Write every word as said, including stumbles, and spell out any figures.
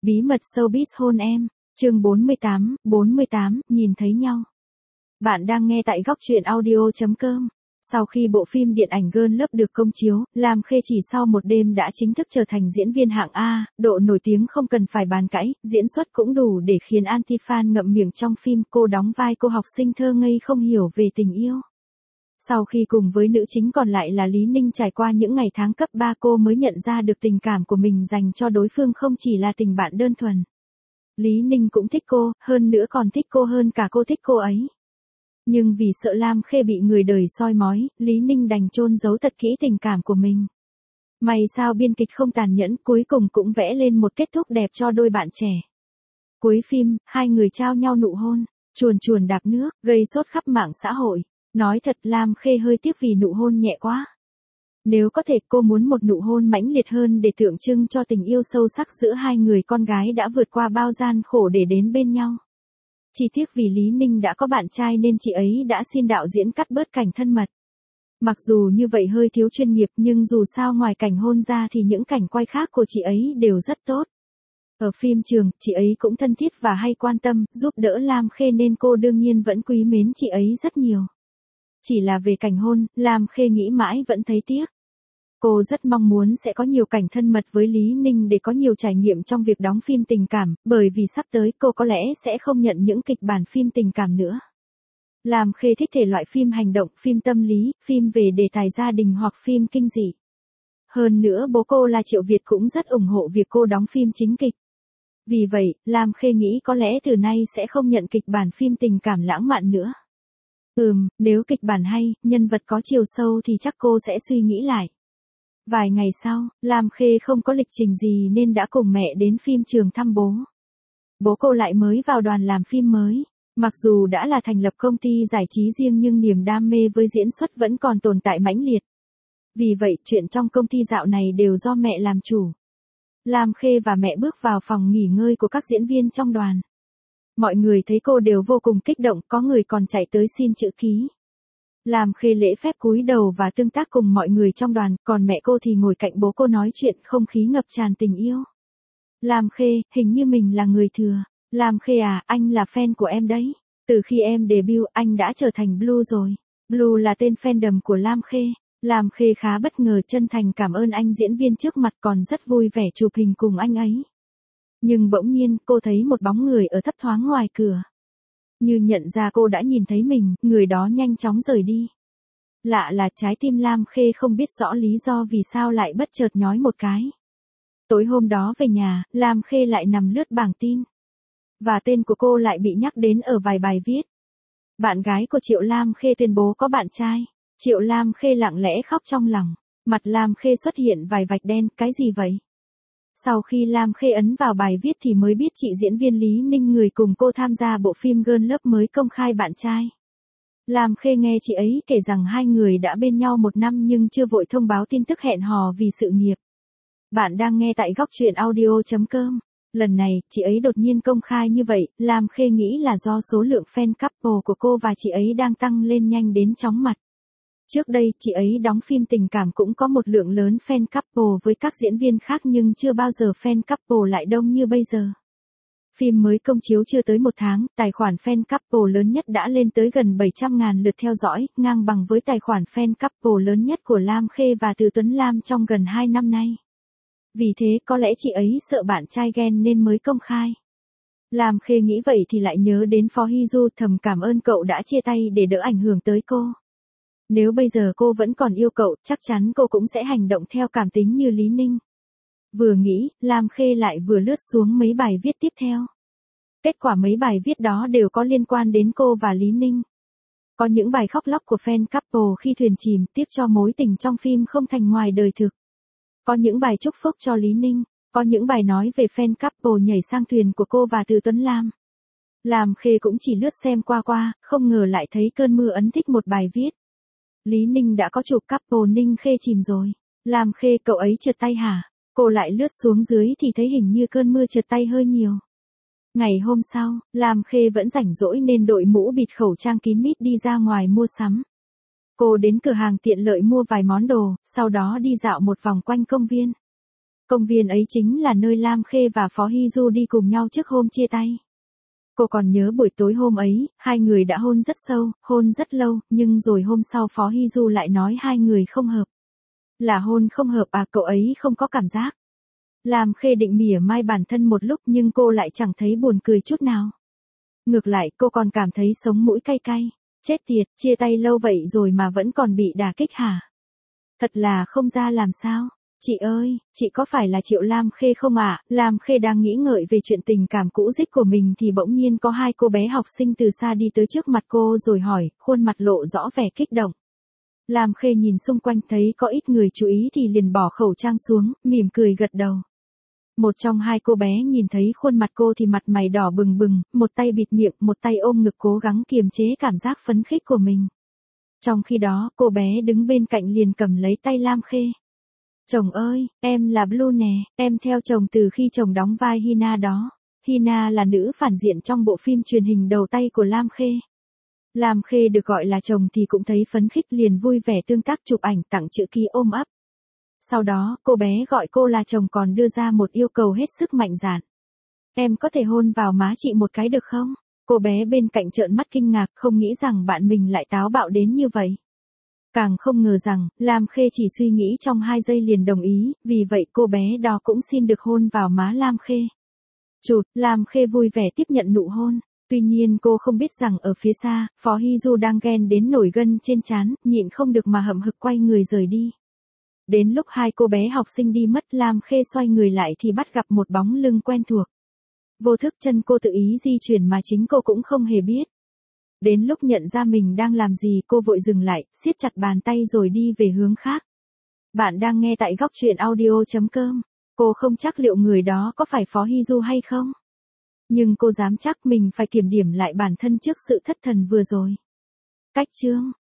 Bí mật showbiz hôn em, chương bốn mươi tám, bốn mươi tám, nhìn thấy nhau. Bạn đang nghe tại góc truyện audio chấm com. Sau khi bộ phim điện ảnh Girl Love được công chiếu, Lam Khê chỉ sau một đêm đã chính thức trở thành diễn viên hạng A, độ nổi tiếng không cần phải bàn cãi, diễn xuất cũng đủ để khiến anti-fan ngậm miệng trong phim. Cô đóng vai cô học sinh thơ ngây không hiểu về tình yêu. Sau khi cùng với nữ chính còn lại là Lý Ninh trải qua những ngày tháng cấp ba, cô mới nhận ra được tình cảm của mình dành cho đối phương không chỉ là tình bạn đơn thuần. Lý Ninh cũng thích cô, hơn nữa còn thích cô hơn cả cô thích cô ấy. Nhưng vì sợ Lam Khê bị người đời soi mói, Lý Ninh đành chôn giấu thật kỹ tình cảm của mình. May sao biên kịch không tàn nhẫn, cuối cùng cũng vẽ lên một kết thúc đẹp cho đôi bạn trẻ. Cuối phim, hai người trao nhau nụ hôn, chuồn chuồn đạp nước, gây sốt khắp mạng xã hội. Nói thật, Lam Khê hơi tiếc vì nụ hôn nhẹ quá. Nếu có thể, cô muốn một nụ hôn mãnh liệt hơn để tượng trưng cho tình yêu sâu sắc giữa hai người con gái đã vượt qua bao gian khổ để đến bên nhau. Chỉ tiếc vì Lý Ninh đã có bạn trai nên chị ấy đã xin đạo diễn cắt bớt cảnh thân mật. Mặc dù như vậy hơi thiếu chuyên nghiệp, nhưng dù sao ngoài cảnh hôn ra thì những cảnh quay khác của chị ấy đều rất tốt. Ở phim trường, chị ấy cũng thân thiết và hay quan tâm, giúp đỡ Lam Khê nên cô đương nhiên vẫn quý mến chị ấy rất nhiều. Chỉ là về cảnh hôn, Lam Khê nghĩ mãi vẫn thấy tiếc. Cô rất mong muốn sẽ có nhiều cảnh thân mật với Lý Ninh để có nhiều trải nghiệm trong việc đóng phim tình cảm, bởi vì sắp tới cô có lẽ sẽ không nhận những kịch bản phim tình cảm nữa. Lam Khê thích thể loại phim hành động, phim tâm lý, phim về đề tài gia đình hoặc phim kinh dị. Hơn nữa bố cô là Triệu Việt cũng rất ủng hộ việc cô đóng phim chính kịch. Vì vậy, Lam Khê nghĩ có lẽ từ nay sẽ không nhận kịch bản phim tình cảm lãng mạn nữa. Ừm, nếu kịch bản hay, nhân vật có chiều sâu thì chắc cô sẽ suy nghĩ lại. Vài ngày sau, Lam Khê không có lịch trình gì nên đã cùng mẹ đến phim trường thăm bố. Bố cô lại mới vào đoàn làm phim mới. Mặc dù đã là thành lập công ty giải trí riêng nhưng niềm đam mê với diễn xuất vẫn còn tồn tại mãnh liệt. Vì vậy, chuyện trong công ty dạo này đều do mẹ làm chủ. Lam Khê và mẹ bước vào phòng nghỉ ngơi của các diễn viên trong đoàn. Mọi người thấy cô đều vô cùng kích động, có người còn chạy tới xin chữ ký. Lam Khê lễ phép cúi đầu và tương tác cùng mọi người trong đoàn, còn mẹ cô thì ngồi cạnh bố cô nói chuyện, không khí ngập tràn tình yêu. Lam Khê, hình như mình là người thừa. Lam Khê à, anh là fan của em đấy. Từ khi em debut, anh đã trở thành Blue rồi. Blue là tên fandom của Lam Khê. Lam Khê khá bất ngờ, chân thành cảm ơn anh diễn viên trước mặt, còn rất vui vẻ chụp hình cùng anh ấy. Nhưng bỗng nhiên, cô thấy một bóng người ở thấp thoáng ngoài cửa. Như nhận ra cô đã nhìn thấy mình, người đó nhanh chóng rời đi. Lạ là trái tim Lam Khê không biết rõ lý do vì sao lại bất chợt nhói một cái. Tối hôm đó về nhà, Lam Khê lại nằm lướt bảng tin. Và tên của cô lại bị nhắc đến ở vài bài viết. Bạn gái của Triệu Lam Khê tuyên bố có bạn trai. Triệu Lam Khê lặng lẽ khóc trong lòng. Mặt Lam Khê xuất hiện vài vạch đen, cái gì vậy? Sau khi Lam Khê ấn vào bài viết thì mới biết chị diễn viên Lý Ninh người cùng cô tham gia bộ phim Girl Love mới công khai bạn trai. Lam Khê nghe chị ấy kể rằng hai người đã bên nhau một năm nhưng chưa vội thông báo tin tức hẹn hò vì sự nghiệp. Bạn đang nghe tại góc truyện audio chấm com. Lần này, chị ấy đột nhiên công khai như vậy, Lam Khê nghĩ là do số lượng fan couple của cô và chị ấy đang tăng lên nhanh đến chóng mặt. Trước đây, chị ấy đóng phim tình cảm cũng có một lượng lớn fan couple với các diễn viên khác nhưng chưa bao giờ fan couple lại đông như bây giờ. Phim mới công chiếu chưa tới một tháng, tài khoản fan couple lớn nhất đã lên tới gần bảy trăm nghìn lượt theo dõi, ngang bằng với tài khoản fan couple lớn nhất của Lam Khê và Từ Tuấn Lam trong gần hai năm nay. Vì thế có lẽ chị ấy sợ bạn trai ghen nên mới công khai. Lam Khê nghĩ vậy thì lại nhớ đến Phó Hy Du, thầm cảm ơn cậu đã chia tay để đỡ ảnh hưởng tới cô. Nếu bây giờ cô vẫn còn yêu cậu, chắc chắn cô cũng sẽ hành động theo cảm tính như Lý Ninh. Vừa nghĩ, Lam Khê lại vừa lướt xuống mấy bài viết tiếp theo. Kết quả mấy bài viết đó đều có liên quan đến cô và Lý Ninh. Có những bài khóc lóc của fan couple khi thuyền chìm, tiếc cho mối tình trong phim không thành ngoài đời thực. Có những bài chúc phúc cho Lý Ninh, có những bài nói về fan couple nhảy sang thuyền của cô và Từ Tuấn Lam. Lam Khê cũng chỉ lướt xem qua qua, không ngờ lại thấy cơn mưa ấn thích một bài viết. Lý Ninh đã có chụp couple Ninh Khê chìm rồi. Lam Khê, cậu ấy trượt tay hả? Cô lại lướt xuống dưới thì thấy hình như cơn mưa trượt tay hơi nhiều. Ngày hôm sau, Lam Khê vẫn rảnh rỗi nên đội mũ bịt khẩu trang kín mít đi ra ngoài mua sắm. Cô đến cửa hàng tiện lợi mua vài món đồ, sau đó đi dạo một vòng quanh công viên. Công viên ấy chính là nơi Lam Khê và Phó Hy Du đi cùng nhau trước hôm chia tay. Cô còn nhớ buổi tối hôm ấy, hai người đã hôn rất sâu, hôn rất lâu, nhưng rồi hôm sau Phó Hy Du lại nói hai người không hợp. Là hôn không hợp à, cậu ấy không có cảm giác. Lam Khê định mỉa mai bản thân một lúc nhưng cô lại chẳng thấy buồn cười chút nào. Ngược lại cô còn cảm thấy sống mũi cay cay. Chết tiệt, chia tay lâu vậy rồi mà vẫn còn bị đả kích hả? Thật là không ra làm sao. Chị ơi, chị có phải là Triệu Lam Khê không ạ? À? Lam Khê đang nghĩ ngợi về chuyện tình cảm cũ dích của mình thì bỗng nhiên có hai cô bé học sinh từ xa đi tới trước mặt cô rồi hỏi, khuôn mặt lộ rõ vẻ kích động. Lam Khê nhìn xung quanh thấy có ít người chú ý thì liền bỏ khẩu trang xuống, mỉm cười gật đầu. Một trong hai cô bé nhìn thấy khuôn mặt cô thì mặt mày đỏ bừng bừng, một tay bịt miệng, một tay ôm ngực cố gắng kiềm chế cảm giác phấn khích của mình. Trong khi đó, cô bé đứng bên cạnh liền cầm lấy tay Lam Khê. Chồng ơi, em là Blue nè, em theo chồng từ khi chồng đóng vai Hina đó. Hina là nữ phản diện trong bộ phim truyền hình đầu tay của Lam Khê. Lam Khê được gọi là chồng thì cũng thấy phấn khích liền vui vẻ tương tác chụp ảnh tặng chữ ký ôm ấp. Sau đó, cô bé gọi cô là chồng còn đưa ra một yêu cầu hết sức mạnh dạn. Em có thể hôn vào má chị một cái được không? Cô bé bên cạnh trợn mắt kinh ngạc không nghĩ rằng bạn mình lại táo bạo đến như vậy. Càng không ngờ rằng, Lam Khê chỉ suy nghĩ trong hai giây liền đồng ý, vì vậy cô bé đó cũng xin được hôn vào má Lam Khê. Chụt, Lam Khê vui vẻ tiếp nhận nụ hôn. Tuy nhiên cô không biết rằng ở phía xa, Phó Hy Du đang ghen đến nổi gân trên trán, nhịn không được mà hậm hực quay người rời đi. Đến lúc hai cô bé học sinh đi mất, Lam Khê xoay người lại thì bắt gặp một bóng lưng quen thuộc. Vô thức chân cô tự ý di chuyển mà chính cô cũng không hề biết. Đến lúc nhận ra mình đang làm gì cô vội dừng lại, siết chặt bàn tay rồi đi về hướng khác. Bạn đang nghe tại góc truyện audio chấm com. Cô không chắc liệu người đó có phải Phó Hy Du hay không. Nhưng cô dám chắc mình phải kiểm điểm lại bản thân trước sự thất thần vừa rồi. Cách chương